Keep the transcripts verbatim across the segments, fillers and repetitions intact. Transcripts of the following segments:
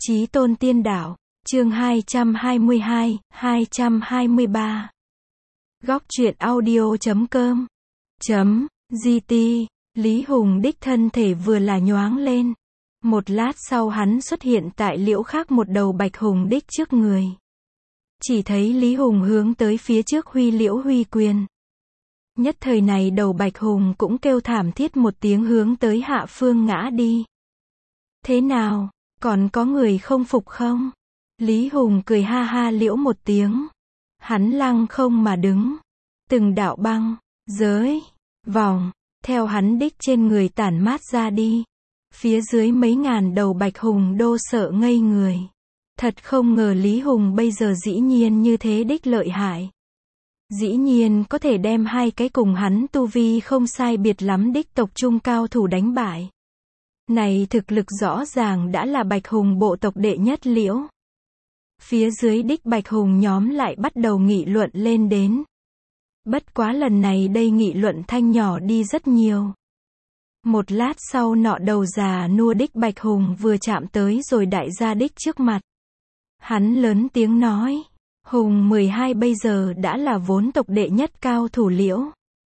Chí tôn tiên đạo, chương hai trăm hai mươi hai, hai trăm hai mươi ba. Góc truyện audio chấm com chấm gt. Lý Hùng đích thân thể vừa là nhoáng lên. Một lát sau hắn xuất hiện tại liễu khác một đầu bạch hùng đích trước người. Chỉ thấy Lý Hùng hướng tới phía trước huy liễu huy quyền. Nhất thời này đầu bạch hùng cũng kêu thảm thiết một tiếng hướng tới hạ phương ngã đi. Thế nào, còn có người không phục không? Lý Hùng cười ha ha liễu một tiếng. Hắn lăng không mà đứng. Từng đạo băng, giới, vòng, theo hắn đích trên người tản mát ra đi. Phía dưới mấy ngàn đầu bạch hùng đô sợ ngây người. Thật không ngờ Lý Hùng bây giờ dĩ nhiên như thế đích lợi hại. Dĩ nhiên có thể đem hai cái cùng hắn tu vi không sai biệt lắm đích tộc trung cao thủ đánh bại. Này thực lực rõ ràng đã là bạch hùng bộ tộc đệ nhất liễu. Phía dưới đích bạch hùng nhóm lại bắt đầu nghị luận lên đến. Bất quá lần này đây nghị luận thanh nhỏ đi rất nhiều. Một lát sau nọ đầu già nua đích bạch hùng vừa chạm tới rồi đại gia đích trước mặt. Hắn lớn tiếng nói. Hùng mười hai bây giờ đã là vốn tộc đệ nhất cao thủ liễu.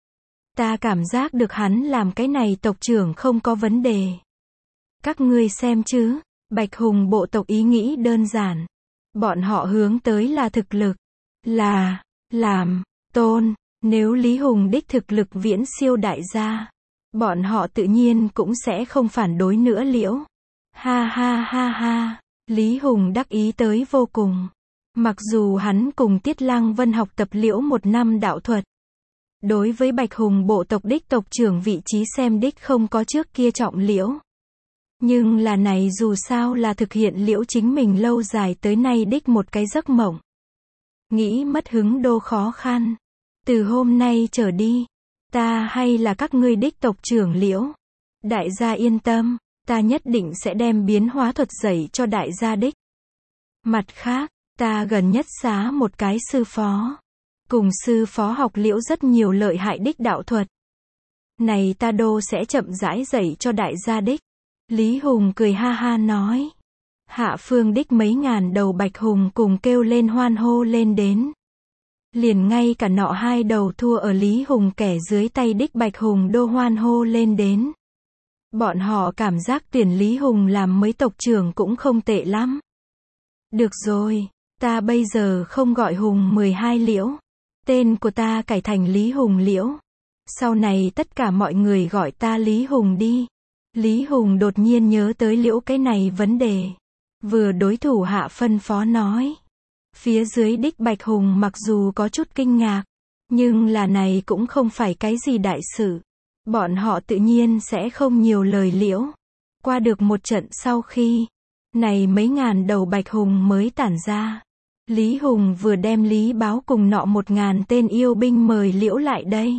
Ta cảm giác được hắn làm cái này tộc trưởng không có vấn đề. Các ngươi xem chứ, bạch hùng bộ tộc ý nghĩ đơn giản. Bọn họ hướng tới là thực lực. Là, làm, tôn, nếu Lý Hùng đích thực lực viễn siêu đại gia. Bọn họ tự nhiên cũng sẽ không phản đối nữa liễu. Ha ha ha ha, Lý Hùng đắc ý tới vô cùng. Mặc dù hắn cùng Tiết Lăng Vân học tập liễu một năm đạo thuật. Đối với bạch hùng bộ tộc đích tộc trưởng vị trí xem đích không có trước kia trọng liễu. Nhưng là này dù sao là thực hiện liễu chính mình lâu dài tới nay đích một cái giấc mộng. Nghĩ mất hứng đô khó khăn. Từ hôm nay trở đi, ta hay là các ngươi đích tộc trưởng liễu. Đại gia yên tâm, ta nhất định sẽ đem biến hóa thuật dạy cho đại gia đích. Mặt khác, ta gần nhất xá một cái sư phó. Cùng sư phó học liễu rất nhiều lợi hại đích đạo thuật. Này ta đô sẽ chậm rãi dạy cho đại gia đích. Lý Hùng cười ha ha nói. Hạ phương đích mấy ngàn đầu bạch hùng cùng kêu lên hoan hô lên đến. Liền ngay cả nọ hai đầu thua ở Lý Hùng kẻ dưới tay đích bạch hùng đô hoan hô lên đến. Bọn họ cảm giác tuyển Lý Hùng làm mấy tộc trưởng cũng không tệ lắm. Được rồi, ta bây giờ không gọi Hùng mười hai liễu. Tên của ta cải thành Lý Hùng liễu. Sau này tất cả mọi người gọi ta Lý Hùng đi. Lý Hùng đột nhiên nhớ tới liễu cái này vấn đề. Vừa đối thủ hạ phân phó nói. Phía dưới đích bạch hùng mặc dù có chút kinh ngạc. Nhưng là này cũng không phải cái gì đại sự. Bọn họ tự nhiên sẽ không nhiều lời liễu. Qua được một trận sau khi. Này mấy ngàn đầu bạch hùng mới tản ra. Lý Hùng vừa đem Lý Báo cùng nọ một ngàn tên yêu binh mời liễu lại đây.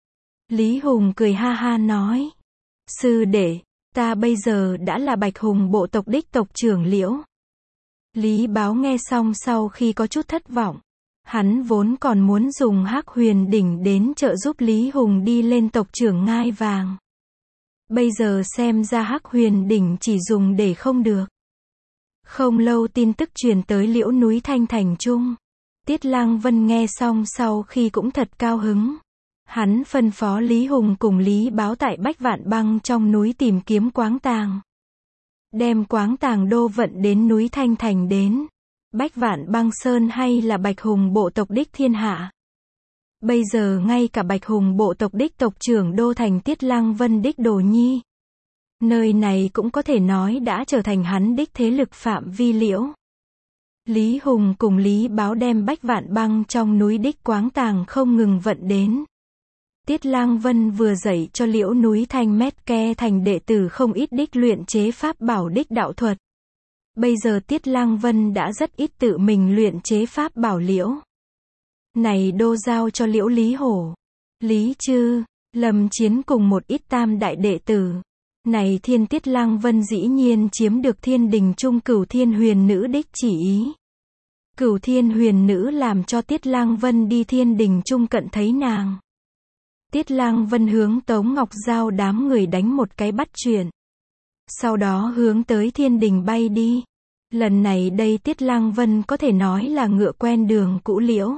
Lý Hùng cười ha ha nói. Sư đệ, ta bây giờ đã là bạch hùng bộ tộc đích tộc trưởng liễu. Lý Báo nghe xong sau khi có chút thất vọng. Hắn vốn còn muốn dùng Hắc Huyền đỉnh đến trợ giúp Lý Hùng đi lên tộc trưởng ngai vàng. Bây giờ xem ra Hắc Huyền đỉnh chỉ dùng để không được. Không lâu tin tức truyền tới liễu núi Thanh Thành Trung. Tiết Lăng Vân nghe xong sau khi cũng thật cao hứng. Hắn phân phó Lý Hùng cùng Lý Báo tại Bách Vạn Băng trong núi tìm kiếm quáng tàng. Đem quáng tàng đô vận đến núi Thanh Thành đến. Bách Vạn Băng Sơn hay là bạch hùng bộ tộc đích thiên hạ. Bây giờ ngay cả bạch hùng bộ tộc đích tộc trưởng đô thành Tiết Lăng Vân đích đồ nhi. Nơi này cũng có thể nói đã trở thành hắn đích thế lực phạm vi liễu. Lý Hùng cùng Lý Báo đem Bách Vạn Băng trong núi đích quáng tàng không ngừng vận đến. Tiết Lăng Vân vừa dạy cho liễu núi Thanh Mét Ke thành đệ tử không ít đích luyện chế pháp bảo đích đạo thuật. Bây giờ Tiết Lăng Vân đã rất ít tự mình luyện chế pháp bảo liễu. Này đô giao cho liễu Lý Hổ, Lý Trư, Lâm Chiến cùng một ít tam đại đệ tử. Này thiên Tiết Lăng Vân dĩ nhiên chiếm được thiên đình trung cửu thiên huyền nữ đích chỉ ý. Cửu thiên huyền nữ làm cho Tiết Lăng Vân đi thiên đình trung cận thấy nàng. Tiết Lăng Vân hướng Tống Ngọc Giao đám người đánh một cái bắt chuyện. Sau đó hướng tới thiên đình bay đi. Lần này đây Tiết Lăng Vân có thể nói là ngựa quen đường cũ liễu.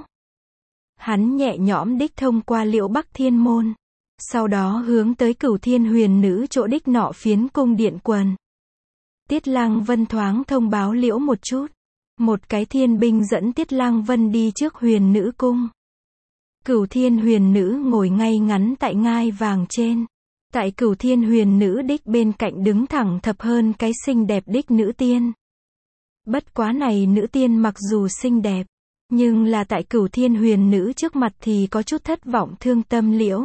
Hắn nhẹ nhõm đích thông qua Liễu Bắc Thiên Môn. Sau đó hướng tới Cửu Thiên Huyền Nữ chỗ đích nọ phiến cung điện quần. Tiết Lăng Vân thoáng thông báo Liễu một chút. Một cái thiên binh dẫn Tiết Lăng Vân đi trước Huyền Nữ cung. Cửu Thiên Huyền Nữ ngồi ngay ngắn tại ngai vàng trên. Tại Cửu Thiên Huyền Nữ đích bên cạnh đứng thẳng thập hơn cái xinh đẹp đích nữ tiên. Bất quá này nữ tiên mặc dù xinh đẹp, nhưng là tại Cửu Thiên Huyền Nữ trước mặt thì có chút thất vọng thương tâm liễu.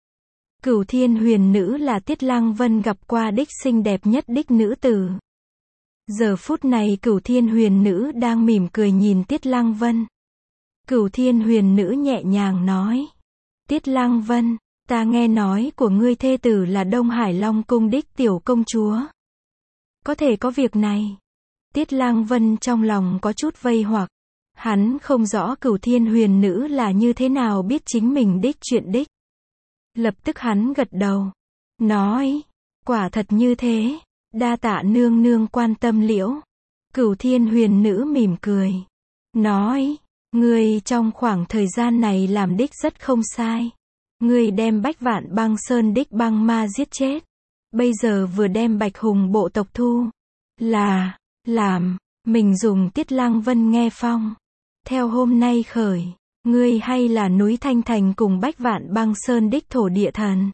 Cửu Thiên Huyền Nữ là Tiết Lăng Vân gặp qua đích xinh đẹp nhất đích nữ tử. Giờ phút này Cửu Thiên Huyền Nữ đang mỉm cười nhìn Tiết Lăng Vân. Cửu Thiên Huyền Nữ nhẹ nhàng nói. Tiết Lăng Vân, ta nghe nói của ngươi thê tử là Đông Hải Long cung đích tiểu công chúa. Có thể có việc này. Tiết Lăng Vân trong lòng có chút vây hoặc. Hắn không rõ Cửu Thiên Huyền Nữ là như thế nào biết chính mình đích chuyện đích. Lập tức hắn gật đầu. Nói. Quả thật như thế. Đa tạ nương nương quan tâm liễu. Cửu Thiên Huyền Nữ mỉm cười. Nói. Ngươi trong khoảng thời gian này làm đích rất không sai. Ngươi đem Bách Vạn Băng Sơn đích băng ma giết chết. Bây giờ vừa đem Bạch Hùng bộ tộc thu. Là. Làm. Mình dùng Tiết Lăng Vân nghe phong. Theo hôm nay khởi. Ngươi hay là núi Thanh Thành cùng Bách Vạn Băng Sơn đích thổ địa thần.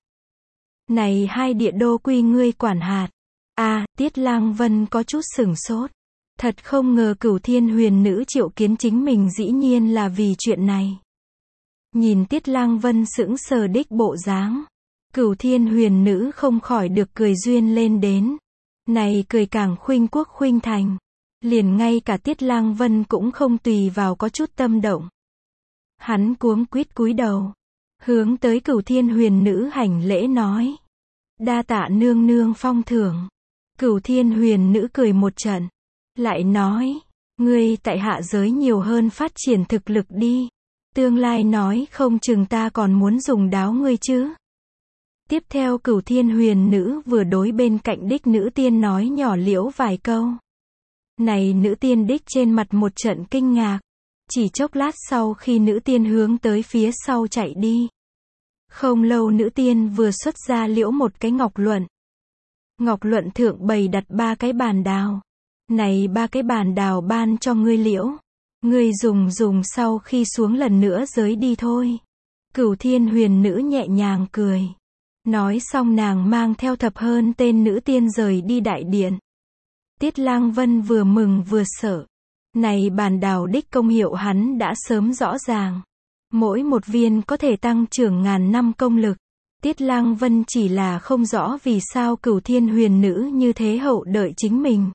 Này hai địa đô quy ngươi quản hạt. À, Tiết Lăng Vân có chút sửng sốt. Thật không ngờ Cửu Thiên Huyền Nữ triệu kiến chính mình dĩ nhiên là vì chuyện này. Nhìn Tiết Lăng Vân sững sờ đích bộ dáng. Cửu Thiên Huyền Nữ không khỏi được cười duyên lên đến. Này cười càng khuynh quốc khuynh thành. Liền ngay cả Tiết Lăng Vân cũng không tùy vào có chút tâm động. Hắn cuống quýt cúi đầu. Hướng tới Cửu Thiên Huyền Nữ hành lễ nói. Đa tạ nương nương phong thưởng. Cửu Thiên Huyền Nữ cười một trận. Lại nói. Ngươi tại hạ giới nhiều hơn phát triển thực lực đi. Tương lai nói không chừng ta còn muốn dùng đáo ngươi chứ. Tiếp theo Cửu Thiên Huyền Nữ vừa đối bên cạnh đích nữ tiên nói nhỏ liễu vài câu. Này nữ tiên đích trên mặt một trận kinh ngạc. Chỉ chốc lát sau khi nữ tiên hướng tới phía sau chạy đi. Không lâu nữ tiên vừa xuất ra liễu một cái ngọc luận. Ngọc luận thượng bày đặt ba cái bàn đào. Này ba cái bàn đào ban cho ngươi liễu. Ngươi dùng dùng sau khi xuống lần nữa giới đi thôi. Cửu Thiên Huyền Nữ nhẹ nhàng cười. Nói xong nàng mang theo thập hơn tên nữ tiên rời đi đại điện. Tiết Lăng Vân vừa mừng vừa sợ. Này bàn đào đích công hiệu hắn đã sớm rõ ràng. Mỗi một viên có thể tăng trưởng ngàn năm công lực. Tiết Lăng Vân chỉ là không rõ vì sao Cửu Thiên Huyền Nữ như thế hậu đợi chính mình.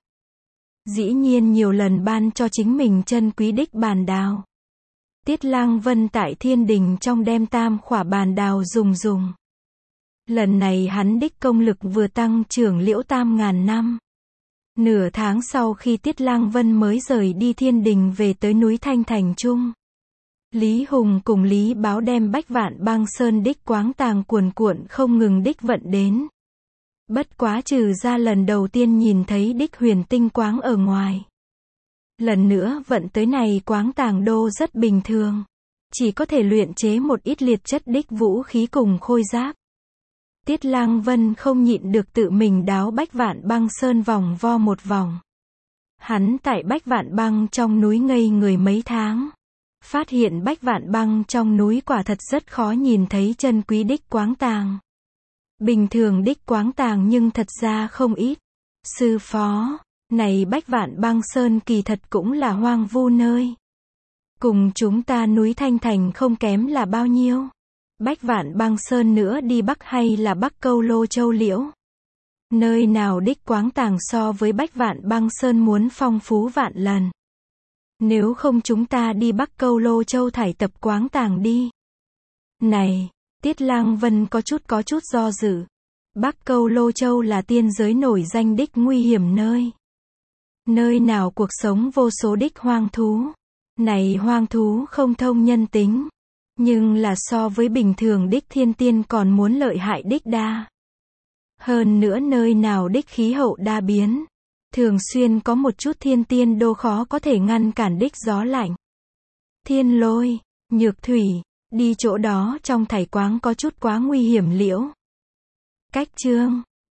Dĩ nhiên nhiều lần ban cho chính mình chân quý đích bàn đào. Tiết Lăng Vân tại thiên đình trong đem tam khỏa bàn đào dùng dùng. Lần này hắn đích công lực vừa tăng trưởng liễu tam ngàn năm. Nửa tháng sau khi Tiết Lăng Vân mới rời đi thiên đình về tới núi Thanh Thành Trung. Lý Hùng cùng Lý Báo đem Bách Vạn Băng Sơn đích quáng tàng cuồn cuộn không ngừng đích vận đến. Bất quá trừ ra lần đầu tiên nhìn thấy đích huyền tinh quáng ở ngoài. Lần nữa vận tới này quáng tàng đô rất bình thường. Chỉ có thể luyện chế một ít liệt chất đích vũ khí cùng khôi giáp. Tiết Lăng Vân không nhịn được tự mình đáo Bách Vạn Băng Sơn vòng vo một vòng. Hắn tại Bách Vạn Băng trong núi ngây người mấy tháng. Phát hiện Bách Vạn Băng trong núi quả thật rất khó nhìn thấy chân quý đích quáng tàng. Bình thường đích quáng tàng nhưng thật ra không ít. Sư phó, này Bách Vạn Băng Sơn kỳ thật cũng là hoang vu nơi. Cùng chúng ta núi Thanh Thành không kém là bao nhiêu. Bách Vạn Băng Sơn nữa đi Bắc hay là Bắc Câu Lô Châu liễu. Nơi nào đích quáng tàng so với Bách Vạn Băng Sơn muốn phong phú vạn lần. Nếu không chúng ta đi Bắc Câu Lô Châu thải tập quáng tàng đi. Này, Tiết Lăng Vân có chút có chút do dự. Bắc Câu Lô Châu là tiên giới nổi danh đích nguy hiểm nơi. Nơi nào cuộc sống vô số đích hoang thú. Này hoang thú không thông nhân tính. Nhưng là so với bình thường đích thiên tiên còn muốn lợi hại đích đa. Hơn nữa nơi nào đích khí hậu đa biến. Thường xuyên có một chút thiên tiên đô khó có thể ngăn cản đích gió lạnh. Thiên lôi, nhược thủy, đi chỗ đó trong thảy quáng có chút quá nguy hiểm liễu. Cách chương